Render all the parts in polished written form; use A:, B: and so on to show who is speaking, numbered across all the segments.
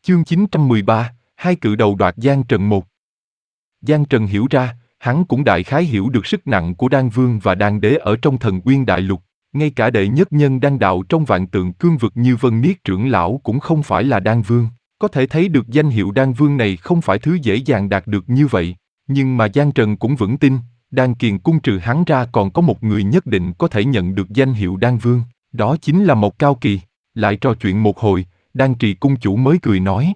A: Chương 913, hai cự đầu đoạt Giang Trần một. Giang Trần hiểu ra, hắn cũng đại khái hiểu được sức nặng của Đan Vương và Đan Đế ở trong Thần Uyên Đại Lục. Ngay cả đệ nhất nhân đan đạo trong vạn tượng cương vực như Vân Niết trưởng lão cũng không phải là Đan Vương. Có thể thấy được danh hiệu Đan Vương này không phải thứ dễ dàng đạt được như vậy. Nhưng mà Giang Trần cũng vững tin, Đan Kiền cung trừ hắn ra còn có một người nhất định có thể nhận được danh hiệu Đan Vương. Đó chính là Mộc Cao Kỳ. Lại trò chuyện một hồi, Đan Trì cung chủ mới cười nói: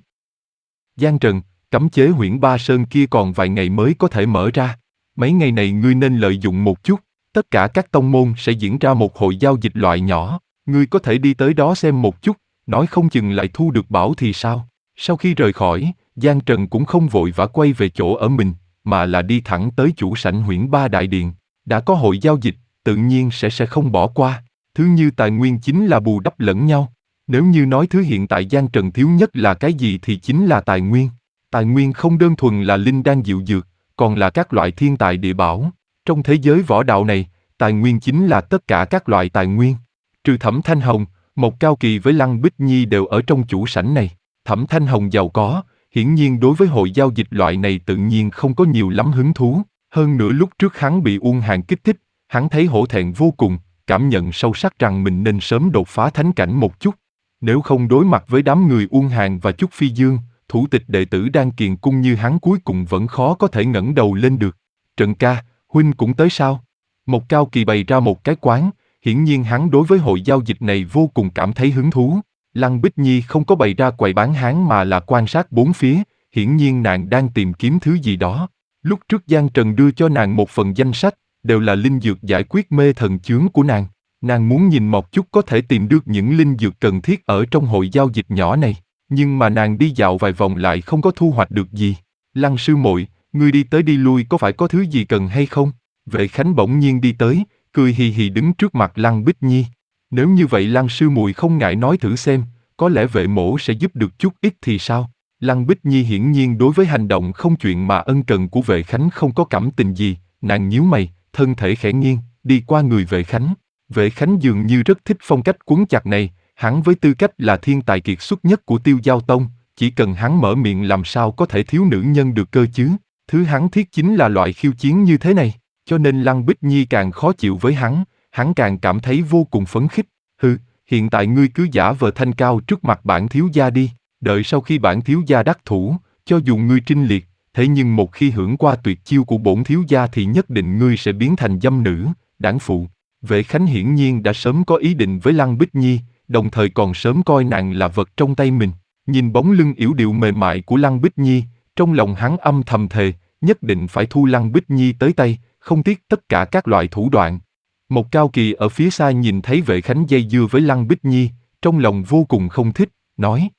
A: Giang Trần, cấm chế Huyễn Ba Sơn kia còn vài ngày mới có thể mở ra. Mấy ngày này ngươi nên lợi dụng một chút. Tất cả các tông môn sẽ diễn ra một hội giao dịch loại nhỏ. Ngươi có thể đi tới đó xem một chút, nói không chừng lại thu được bảo thì sao. Sau khi rời khỏi, Giang Trần cũng không vội vã quay về chỗ ở mình, mà là đi thẳng tới chủ sảnh Huyễn Ba Đại Điện. Đã có hội giao dịch, tự nhiên sẽ không bỏ qua. Thứ như tài nguyên chính là bù đắp lẫn nhau. Nếu như nói thứ hiện tại Giang Trần thiếu nhất là cái gì thì chính là tài nguyên. Tài nguyên không đơn thuần là linh đan diệu dược, còn là các loại thiên tài địa bảo. Trong thế giới võ đạo này, tài nguyên chính là tất cả các loại tài nguyên. Trừ Thẩm Thanh Hồng, Mộc Cao Kỳ với Lăng Bích Nhi đều ở trong chủ sảnh này. Thẩm Thanh Hồng giàu có, hiển nhiên đối với hội giao dịch loại này tự nhiên không có nhiều lắm hứng thú. Hơn nữa lúc trước hắn bị Uông Hàn kích thích, hắn thấy hổ thẹn vô cùng, cảm nhận sâu sắc rằng mình nên sớm đột phá thánh cảnh một chút. Nếu không đối mặt với đám người Uông Hàn và Chúc Phi Dương, thủ tịch đệ tử Đan Kiền cung như hắn cuối cùng vẫn khó có thể ngẩng đầu lên được. Trần ca, huynh cũng tới sao? Mộc Cao Kỳ bày ra một cái quán, hiển nhiên hắn đối với hội giao dịch này vô cùng cảm thấy hứng thú. Lăng Bích Nhi không có bày ra quầy bán hàng mà là quan sát bốn phía, hiển nhiên nàng đang tìm kiếm thứ gì đó. Lúc trước Giang Trần đưa cho nàng một phần danh sách, đều là linh dược giải quyết mê thần chướng của nàng. Nàng muốn nhìn một chút có thể tìm được những linh dược cần thiết ở trong hội giao dịch nhỏ này, nhưng mà nàng đi dạo vài vòng lại không có thu hoạch được gì. Lăng sư muội, ngươi đi tới đi lui có phải có thứ gì cần hay không? Vệ Khánh bỗng nhiên đi tới, cười hì hì đứng trước mặt Lăng Bích Nhi. Nếu như vậy Lăng sư muội không ngại nói thử xem, có lẽ vệ mỗ sẽ giúp được chút ít thì sao? Lăng Bích Nhi hiển nhiên đối với hành động không chuyện mà ân cần của Vệ Khánh không có cảm tình gì, nàng nhíu mày, thân thể khẽ nghiêng, đi qua người Vệ Khánh. Vệ Khánh dường như rất thích phong cách quấn chặt này, hắn với tư cách là thiên tài kiệt xuất nhất của Tiêu Giao Tông, chỉ cần hắn mở miệng làm sao có thể thiếu nữ nhân được cơ chứ, thứ hắn thiết chính là loại khiêu chiến như thế này, cho nên Lăng Bích Nhi càng khó chịu với hắn càng cảm thấy vô cùng phấn khích. Hừ, hiện tại ngươi cứ giả vờ thanh cao trước mặt bản thiếu gia đi, đợi sau khi bản thiếu gia đắc thủ, cho dù ngươi trinh liệt, thế nhưng một khi hưởng qua tuyệt chiêu của bổn thiếu gia thì nhất định ngươi sẽ biến thành dâm nữ, đảng phụ. Vệ Khánh hiển nhiên đã sớm có ý định với Lăng Bích Nhi, đồng thời còn sớm coi nàng là vật trong tay mình. Nhìn bóng lưng yểu điệu mềm mại của Lăng Bích Nhi, trong lòng hắn âm thầm thề, nhất định phải thu Lăng Bích Nhi tới tay, không tiếc tất cả các loại thủ đoạn. Mộc Cao Kỳ ở phía xa nhìn thấy Vệ Khánh dây dưa với Lăng Bích Nhi, trong lòng vô cùng không thích, nói: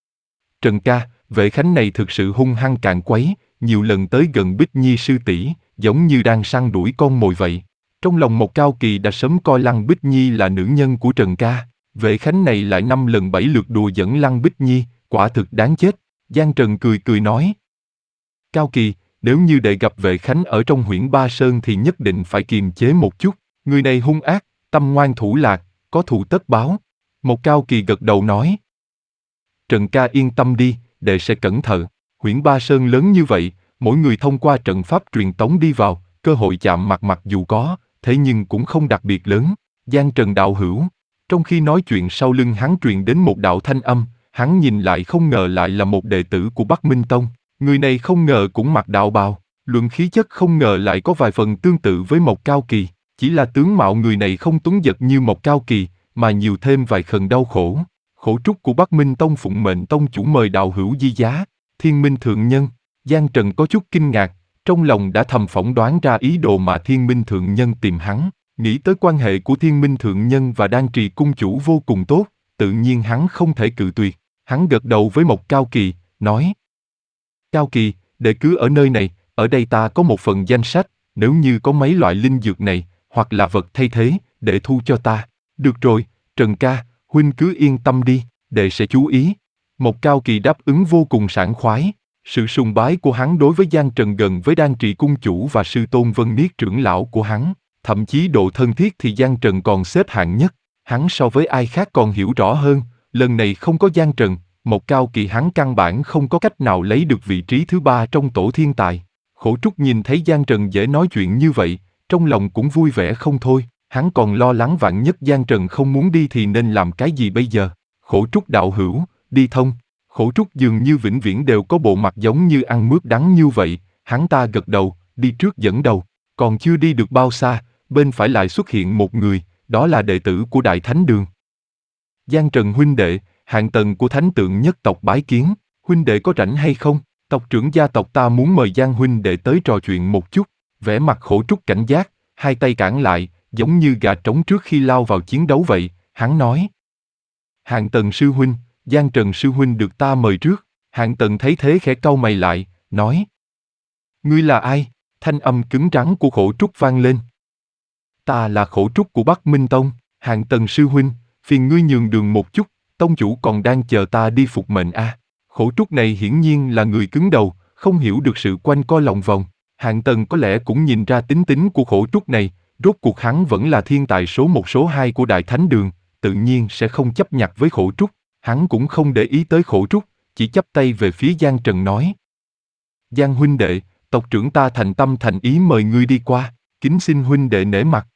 A: Trần ca, Vệ Khánh này thực sự hung hăng càn quấy, nhiều lần tới gần Bích Nhi sư tỷ, giống như đang săn đuổi con mồi vậy. Trong lòng Mộc Cao Kỳ đã sớm coi Lăng Bích Nhi là nữ nhân của Trần ca, Vệ Khánh này lại 5 lần 7 lượt đùa giỡn Lăng Bích Nhi, quả thực đáng chết. Giang Trần cười nói: Cao Kỳ, nếu như để gặp Vệ Khánh ở trong Huyễn Ba Sơn thì nhất định phải kiềm chế một chút, người này hung ác, tâm ngoan thủ lạc, có thù tất báo. Mộc Cao Kỳ gật đầu nói: Trần ca yên tâm đi, đệ sẽ cẩn thận. Huyễn Ba Sơn lớn như vậy, mỗi người thông qua trận pháp truyền tống đi vào, cơ hội chạm mặt mặc dù có, thế nhưng cũng không đặc biệt lớn. Giang Trần đạo hữu. Trong khi nói chuyện sau lưng hắn truyền đến một đạo thanh âm, hắn nhìn lại không ngờ lại là một đệ tử của Bắc Minh Tông. Người này không ngờ cũng mặc đạo bào, luận khí chất không ngờ lại có vài phần tương tự với Mộc Cao Kỳ. Chỉ là tướng mạo người này không tuấn giật như Mộc Cao Kỳ, mà nhiều thêm vài phần đau khổ. Khổ trúc của Bắc Minh Tông phụng mệnh tông chủ mời đạo hữu di giá, Thiên Minh Thượng Nhân. Giang Trần có chút kinh ngạc, trong lòng đã thầm phỏng đoán ra ý đồ mà Thiên Minh Thượng Nhân tìm hắn. Nghĩ tới quan hệ của Thiên Minh Thượng Nhân và Đan Trì cung chủ vô cùng tốt, tự nhiên hắn không thể cự tuyệt. Hắn gật đầu với Mộc Cao Kỳ, nói: Cao Kỳ, đệ cứ ở nơi này, ở đây ta có một phần danh sách, nếu như có mấy loại linh dược này, hoặc là vật thay thế, đệ thu cho ta. Được rồi, Trần ca, huynh cứ yên tâm đi, đệ sẽ chú ý. Mộc Cao Kỳ đáp ứng vô cùng sảng khoái. Sự sùng bái của hắn đối với Giang Trần gần với Đan Trì cung chủ và sư tôn Vân Niết trưởng lão của hắn, thậm chí độ thân thiết thì Giang Trần còn xếp hạng nhất. Hắn so với ai khác còn hiểu rõ hơn, lần này không có Giang Trần, Một Cao Kỳ hắn căn bản không có cách nào lấy được vị trí thứ ba trong tổ thiên tài. Khổ Trúc nhìn thấy Giang Trần dễ nói chuyện như vậy, trong lòng cũng vui vẻ không thôi, hắn còn lo lắng vạn nhất Giang Trần không muốn đi thì nên làm cái gì bây giờ. Khổ Trúc đạo hữu, đi thông. Khổ Trúc dường như vĩnh viễn đều có bộ mặt giống như ăn mướp đắng như vậy, hắn ta gật đầu, đi trước dẫn đầu. Còn chưa đi được bao xa, bên phải lại xuất hiện một người, đó là đệ tử của Đại Thánh Đường. Giang Trần huynh đệ, hạng tần của Thánh Tượng nhất tộc bái kiến, huynh đệ có rảnh hay không? Tộc trưởng gia tộc ta muốn mời Giang huynh đệ tới trò chuyện một chút. Vẻ mặt Khổ Trúc cảnh giác, hai tay cản lại, giống như gà trống trước khi lao vào chiến đấu vậy, hắn nói. Hạng Tần sư huynh, Giang Trần sư huynh được ta mời trước. Hạng Tần thấy thế khẽ cau mày lại, nói. Ngươi là ai? Thanh âm cứng rắn của Khổ Trúc vang lên. Ta là Khổ Trúc của Bắc Minh Tông. Hạng Tần sư huynh, phiền ngươi nhường đường một chút, tông chủ còn đang chờ ta đi phục mệnh a. Khổ Trúc này hiển nhiên là người cứng đầu, không hiểu được sự quanh co lòng vòng. Hạng Tần có lẽ cũng nhìn ra tính tính của Khổ Trúc này, rốt cuộc hắn vẫn là thiên tài số 1 số 2 của Đại Thánh Đường, tự nhiên sẽ không chấp nhặt với Khổ Trúc. Hắn cũng không để ý tới Khổ Trúc, chỉ chắp tay về phía Giang Trần nói. Giang huynh đệ, tộc trưởng ta thành tâm thành ý mời ngươi đi qua, kính xin huynh đệ nể mặt.